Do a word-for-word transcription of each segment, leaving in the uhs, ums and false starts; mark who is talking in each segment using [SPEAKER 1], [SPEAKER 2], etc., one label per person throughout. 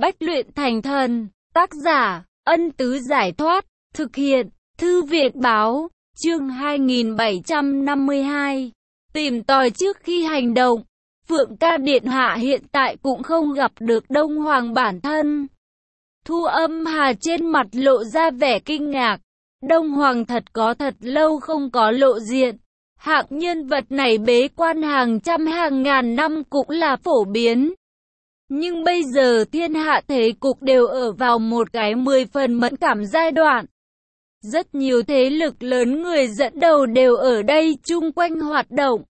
[SPEAKER 1] Bách luyện thành thần. Tác giả, Ân Tứ Giải Thoát. Thực hiện, Thư viện Báo. Chương hai nghìn bảy trăm năm mươi hai. Tìm tòi trước khi hành động. Phượng ca điện hạ hiện tại cũng không gặp được Đông Hoàng bản thân. Thu Âm Hà trên mặt lộ ra vẻ kinh ngạc. Đông Hoàng thật có thật lâu không có lộ diện. Hạng nhân vật này bế quan hàng trăm hàng ngàn năm cũng là phổ biến. Nhưng bây giờ thiên hạ thế cục đều ở vào một cái mười phần mẫn cảm giai đoạn. Rất nhiều thế lực lớn người dẫn đầu đều ở đây chung quanh hoạt động.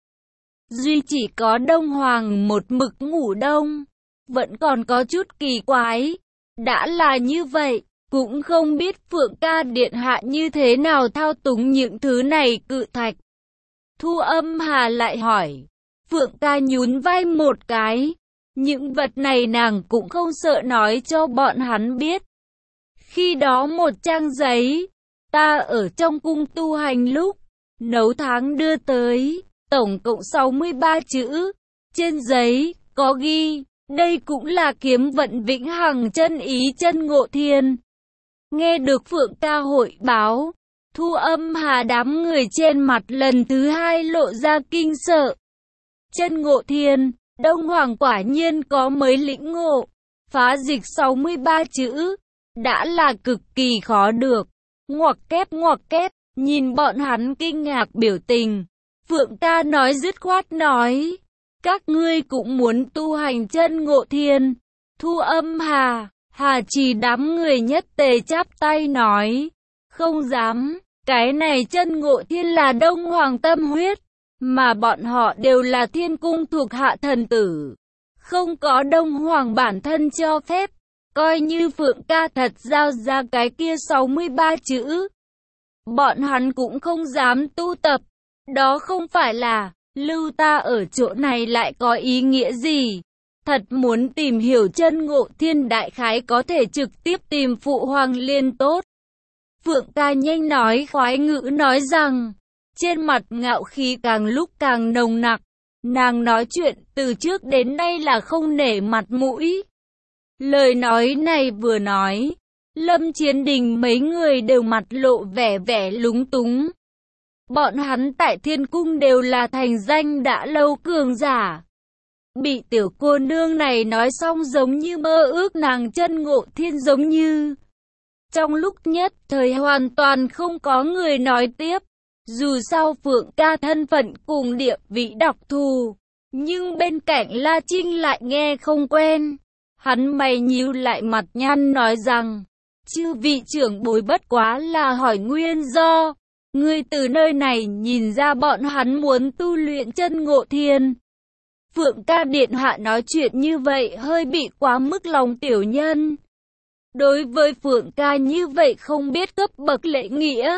[SPEAKER 1] Duy chỉ có Đông Hoàng một mực ngủ đông. Vẫn còn có chút kỳ quái. Đã là như vậy, cũng không biết Phượng ca điện hạ như thế nào thao túng những thứ này cự thạch. Thu Âm Hà lại hỏi. Phượng ca nhún vai một cái. Những vật này nàng cũng không sợ nói cho bọn hắn biết. Khi đó một trang giấy, ta ở trong cung tu hành lúc, nấu tháng đưa tới, tổng cộng sáu mươi ba chữ. Trên giấy, có ghi, đây cũng là kiếm vận vĩnh hằng chân ý chân ngộ thiên. Nghe được Phượng ca hội báo, Thu Âm Hà đám người trên mặt lần thứ hai lộ ra kinh sợ. Chân ngộ thiên, Đông Hoàng quả nhiên có mới lĩnh ngộ, phá dịch sáu mươi ba chữ, đã là cực kỳ khó được. Ngoặc kép ngoặc kép, nhìn bọn hắn kinh ngạc biểu tình. Phượng ca nói dứt khoát nói, các ngươi cũng muốn tu hành chân ngộ thiên. Thu Âm Hà, Hà Trì đám người nhất tề chắp tay nói, không dám, cái này chân ngộ thiên là Đông Hoàng tâm huyết, mà bọn họ đều là thiên cung thuộc hạ thần tử. Không có Đông Hoàng bản thân cho phép, coi như Phượng ca thật giao ra cái kia sáu mươi ba chữ. Bọn hắn cũng không dám tu tập, đó không phải là, lưu ta ở chỗ này lại có ý nghĩa gì. Thật muốn tìm hiểu chân ngộ thiên đại khái có thể trực tiếp tìm Phụ Hoàng liên tốt. Phượng ca nhanh nói khoái ngữ nói rằng, trên mặt ngạo khí càng lúc càng nồng nặc. Nàng nói chuyện từ trước đến nay là không nể mặt mũi. Lời nói này vừa nói, Lâm Chiến Đình mấy người đều mặt lộ vẻ vẻ lúng túng. Bọn hắn tại thiên cung đều là thành danh đã lâu cường giả. Bị tiểu cô nương này nói xong giống như mơ ước nàng chân ngộ thiên giống như. Trong lúc nhất thời hoàn toàn không có người nói tiếp. Dù sao Phượng ca thân phận cùng địa vị đặc thù, nhưng bên cạnh La Trinh lại nghe không quen. Hắn mày nhíu lại mặt nhăn nói rằng, chư vị trưởng bối bất quá là hỏi nguyên do. Ngươi từ nơi này nhìn ra bọn hắn muốn tu luyện chân ngộ thiên. Phượng ca điện hạ nói chuyện như vậy hơi bị quá mức lòng tiểu nhân. Đối với Phượng ca như vậy không biết cấp bậc lễ nghĩa.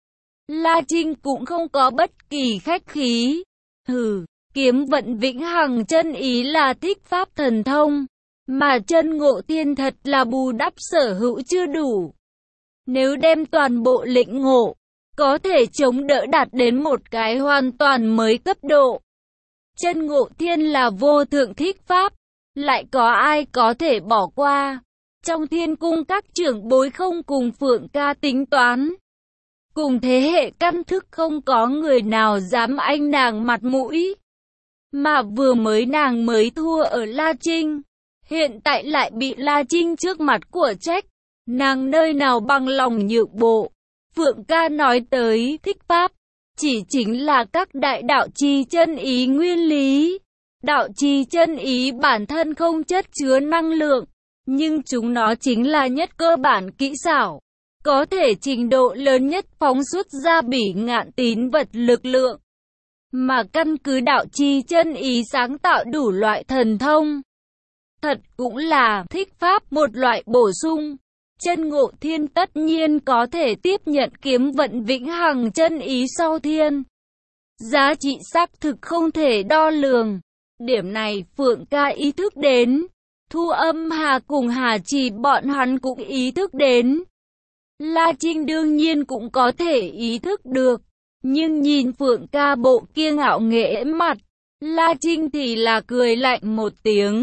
[SPEAKER 1] La Trinh cũng không có bất kỳ khách khí. Hừ, kiếm vận vĩnh hằng chân ý là thích pháp thần thông, mà chân ngộ thiên thật là bù đắp sở hữu chưa đủ. Nếu đem toàn bộ lĩnh ngộ, có thể chống đỡ đạt đến một cái hoàn toàn mới cấp độ. Chân ngộ thiên là vô thượng thích pháp, lại có ai có thể bỏ qua. Trong thiên cung các trưởng bối không cùng Phượng ca tính toán. Cùng thế hệ căn thức không có người nào dám anh nàng mặt mũi. Mà vừa mới nàng mới thua ở La Trinh, hiện tại lại bị La Trinh trước mặt của trách. Nàng nơi nào bằng lòng nhượng bộ. Phượng ca nói tới thích pháp, chỉ chính là các đại đạo chi chân ý nguyên lý. Đạo chi chân ý bản thân không chất chứa năng lượng, nhưng chúng nó chính là nhất cơ bản kỹ xảo. Có thể trình độ lớn nhất phóng xuất ra bỉ ngạn tín vật lực lượng. Mà căn cứ đạo chi chân ý sáng tạo đủ loại thần thông. Thật cũng là thích pháp một loại bổ sung. Chân ngộ thiên tất nhiên có thể tiếp nhận kiếm vận vĩnh hằng chân ý sau thiên. Giá trị xác thực không thể đo lường. Điểm này Phượng ca ý thức đến. Thu Âm Hà cùng Hà Trì bọn hắn cũng ý thức đến. La Trinh đương nhiên cũng có thể ý thức được. Nhưng nhìn Phượng ca bộ kia ngạo nghễ mặt, La Trinh thì là cười lạnh một tiếng.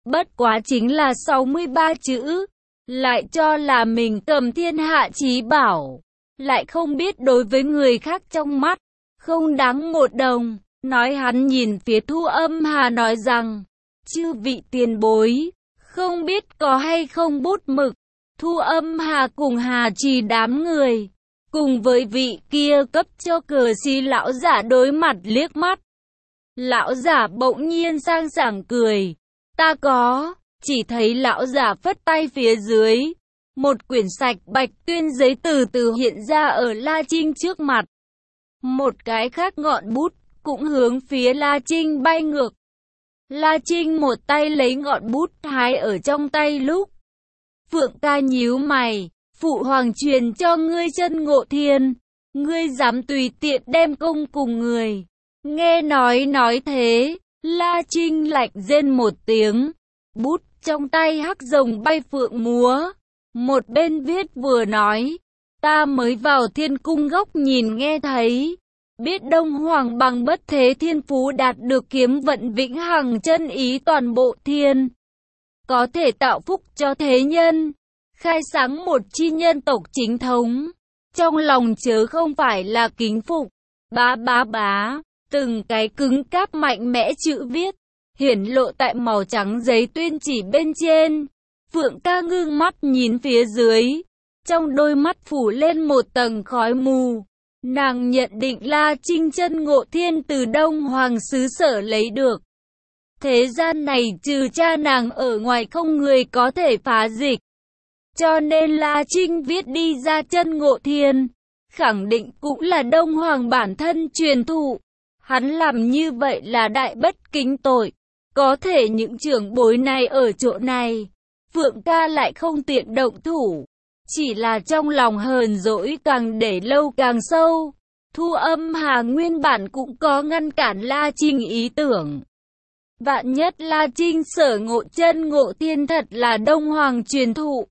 [SPEAKER 1] Bất quá chính là sáu mươi ba chữ, lại cho là mình cầm thiên hạ chí bảo, lại không biết đối với người khác trong mắt, không đáng một đồng. Nói hắn nhìn phía Thu Âm Hà nói rằng, chư vị tiền bối, không biết có hay không bút mực. Thu Âm Hà cùng Hà Trì đám người, cùng với vị kia cấp cho cờ xí lão giả đối mặt liếc mắt. Lão giả bỗng nhiên sang sảng cười, ta có, chỉ thấy lão giả phất tay phía dưới. Một quyển sạch bạch tuyên giấy từ từ hiện ra ở La Trinh trước mặt. Một cái khác ngọn bút cũng hướng phía La Trinh bay ngược. La Trinh một tay lấy ngọn bút hái ở trong tay lúc. Phượng ca nhíu mày, phụ hoàng truyền cho ngươi chân ngộ thiên, ngươi dám tùy tiện đem công cùng người. Nghe nói nói thế, La Trinh lạnh rên một tiếng, bút trong tay hắc rồng bay phượng múa. Một bên viết vừa nói, ta mới vào thiên cung góc nhìn nghe thấy, biết Đông Hoàng bằng bất thế thiên phú đạt được kiếm vận vĩnh hằng chân ý toàn bộ thiên, có thể tạo phúc cho thế nhân, khai sáng một chi nhân tộc chính thống. Trong lòng chớ không phải là kính phục, bá bá bá, từng cái cứng cáp mạnh mẽ chữ viết, hiển lộ tại màu trắng giấy tuyên chỉ bên trên. Phượng ca ngưng mắt nhìn phía dưới, trong đôi mắt phủ lên một tầng khói mù. Nàng nhận định La Trinh chân ngộ thiên từ Đông Hoàng xứ sở lấy được. Thế gian này trừ cha nàng ở ngoài không người có thể phá dịch. Cho nên La Trinh viết đi ra chân ngộ thiên, khẳng định cũng là Đông Hoàng bản thân truyền thụ. Hắn làm như vậy là đại bất kính tội. Có thể những trưởng bối này ở chỗ này, Phượng ca lại không tiện động thủ. Chỉ là trong lòng hờn dỗi càng để lâu càng sâu. Thu Âm Hà nguyên bản cũng có ngăn cản La Trinh ý tưởng. Vạn nhất La Trinh sở ngộ chân ngộ thiên thật là Đông Hoàng truyền thụ,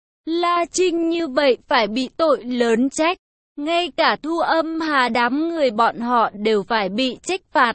[SPEAKER 1] La Trinh như vậy phải bị tội lớn trách. Ngay cả Thu Âm Hà đám người bọn họ đều phải bị trách phạt.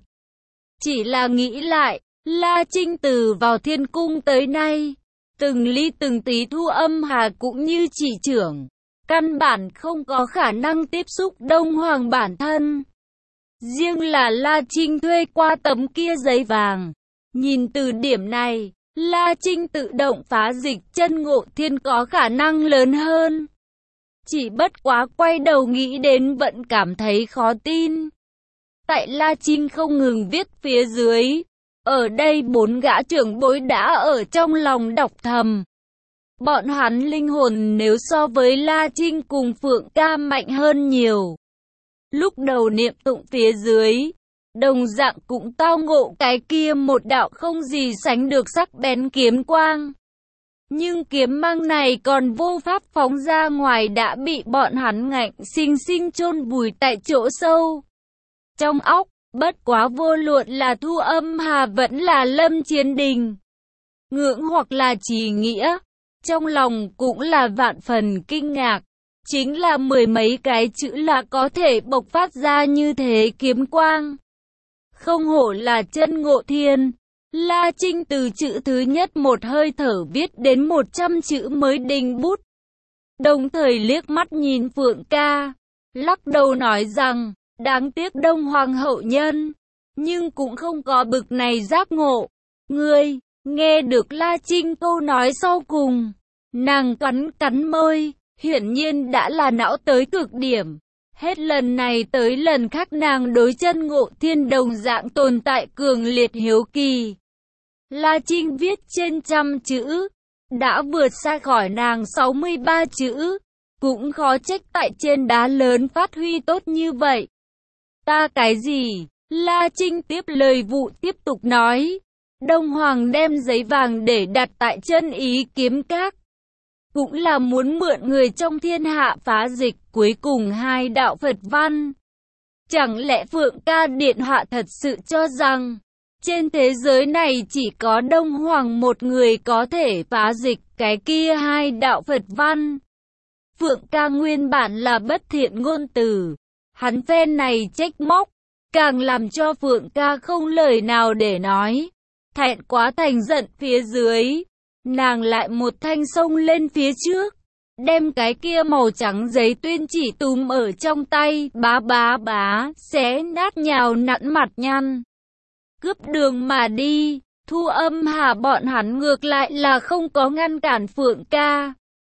[SPEAKER 1] Chỉ là nghĩ lại, La Trinh từ vào thiên cung tới nay, từng ly từng tí Thu Âm Hà cũng như chỉ trưởng, căn bản không có khả năng tiếp xúc Đông Hoàng bản thân. Riêng là La Trinh thuê qua tấm kia giấy vàng. Nhìn từ điểm này, La Trinh tự động phá dịch chân ngộ thiên có khả năng lớn hơn. Chỉ bất quá quay đầu nghĩ đến vẫn cảm thấy khó tin. Tại La Trinh không ngừng viết phía dưới, ở đây bốn gã trưởng bối đã ở trong lòng đọc thầm. Bọn hắn linh hồn nếu so với La Trinh cùng Phượng ca mạnh hơn nhiều. Lúc đầu niệm tụng phía dưới, đồng dạng cũng tao ngộ cái kia một đạo không gì sánh được sắc bén kiếm quang. Nhưng kiếm mang này còn vô pháp phóng ra ngoài đã bị bọn hắn ngạnh sinh sinh chôn vùi tại chỗ sâu trong óc. Bất quá vô luận là Thu Âm Hà vẫn là Lâm Chiến Đình, ngưỡng hoặc là Trì Nghĩa, trong lòng cũng là vạn phần kinh ngạc. Chính là mười mấy cái chữ là có thể bộc phát ra như thế kiếm quang. Không hổ là chân ngộ thiên. La Trinh từ chữ thứ nhất một hơi thở viết đến một trăm chữ mới đình bút. Đồng thời liếc mắt nhìn Phượng ca, lắc đầu nói rằng, đáng tiếc Đông Hoàng hậu nhân, nhưng cũng không có bực này giác ngộ. Ngươi, nghe được La Trinh câu nói sau cùng, nàng cắn cắn môi, hiển nhiên đã là não tới cực điểm. Hết lần này tới lần khác nàng đối chân ngộ thiên đồng dạng tồn tại cường liệt hiếu kỳ. La Trinh viết trên trăm chữ, đã vượt xa khỏi nàng sáu mươi ba chữ, cũng khó trách tại trên đá lớn phát huy tốt như vậy. Ta cái gì? La Trinh tiếp lời vụ tiếp tục nói. Đông Hoàng đem giấy vàng để đặt tại chân ý kiếm các, cũng là muốn mượn người trong thiên hạ phá dịch cuối cùng hai đạo Phật văn. Chẳng lẽ Phượng ca điện hạ thật sự cho rằng trên thế giới này chỉ có Đông Hoàng một người có thể phá dịch cái kia hai đạo Phật văn? Phượng ca nguyên bản là bất thiện ngôn từ, hắn phen này trách móc, càng làm cho Phượng ca không lời nào để nói. Thẹn quá thành giận phía dưới, nàng lại một thanh xông lên phía trước, đem cái kia màu trắng giấy tuyên chỉ túm ở trong tay, bá bá bá, xé nát nhào nặn mặt nhăn. Cướp đường mà đi, Thu Âm Hà bọn hắn ngược lại là không có ngăn cản Phượng ca.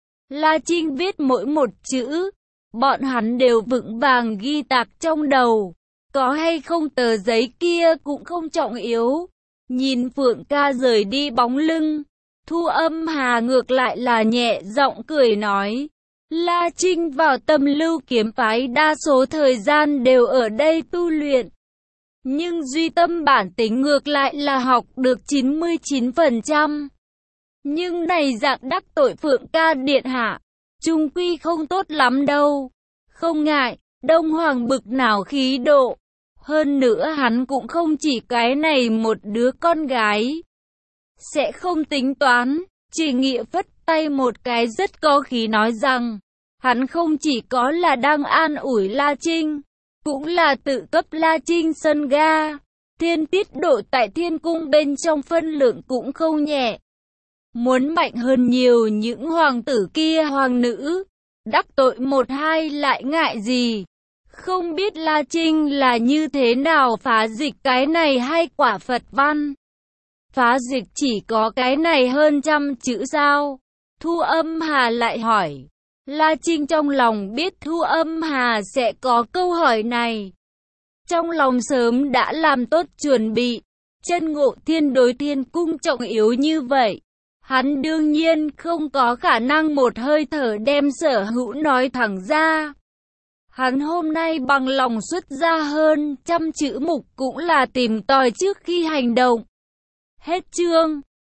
[SPEAKER 1] La Trinh viết mỗi một chữ, bọn hắn đều vững vàng ghi tạc trong đầu. Có hay không tờ giấy kia cũng không trọng yếu. Nhìn Phượng ca rời đi bóng lưng, Thu Âm Hà ngược lại là nhẹ giọng cười nói. La Trinh vào Tâm Lưu kiếm phái đa số thời gian đều ở đây tu luyện. Nhưng duy tâm bản tính ngược lại là học được chín mươi chín phần trăm. Nhưng này dạng đắc tội Phượng ca điện hạ, chung quy không tốt lắm đâu. Không ngại, Đông Hoàng bực nào khí độ. Hơn nữa hắn cũng không chỉ cái này một đứa con gái. Sẽ không tính toán, chỉ nghĩa phất tay một cái rất có khí nói rằng, hắn không chỉ có là đang an ủi La Trinh, cũng là tự cấp La Trinh sân ga. Thiên tiết độ tại thiên cung bên trong phân lượng cũng không nhẹ. Muốn mạnh hơn nhiều những hoàng tử kia hoàng nữ, đắc tội một hai lại ngại gì. Không biết La Trinh là như thế nào phá dịch cái này hay quả Phật văn. Phá dịch chỉ có cái này hơn trăm chữ sao? Thu Âm Hà lại hỏi. La Trinh trong lòng biết Thu Âm Hà sẽ có câu hỏi này. Trong lòng sớm đã làm tốt chuẩn bị. Chân Ngộ Thiên đối thiên cung trọng yếu như vậy. Hắn đương nhiên không có khả năng một hơi thở đem sở hữu nói thẳng ra. Hắn hôm nay bằng lòng xuất ra hơn trăm chữ mục cũng là tìm tòi trước khi hành động. Hết chương.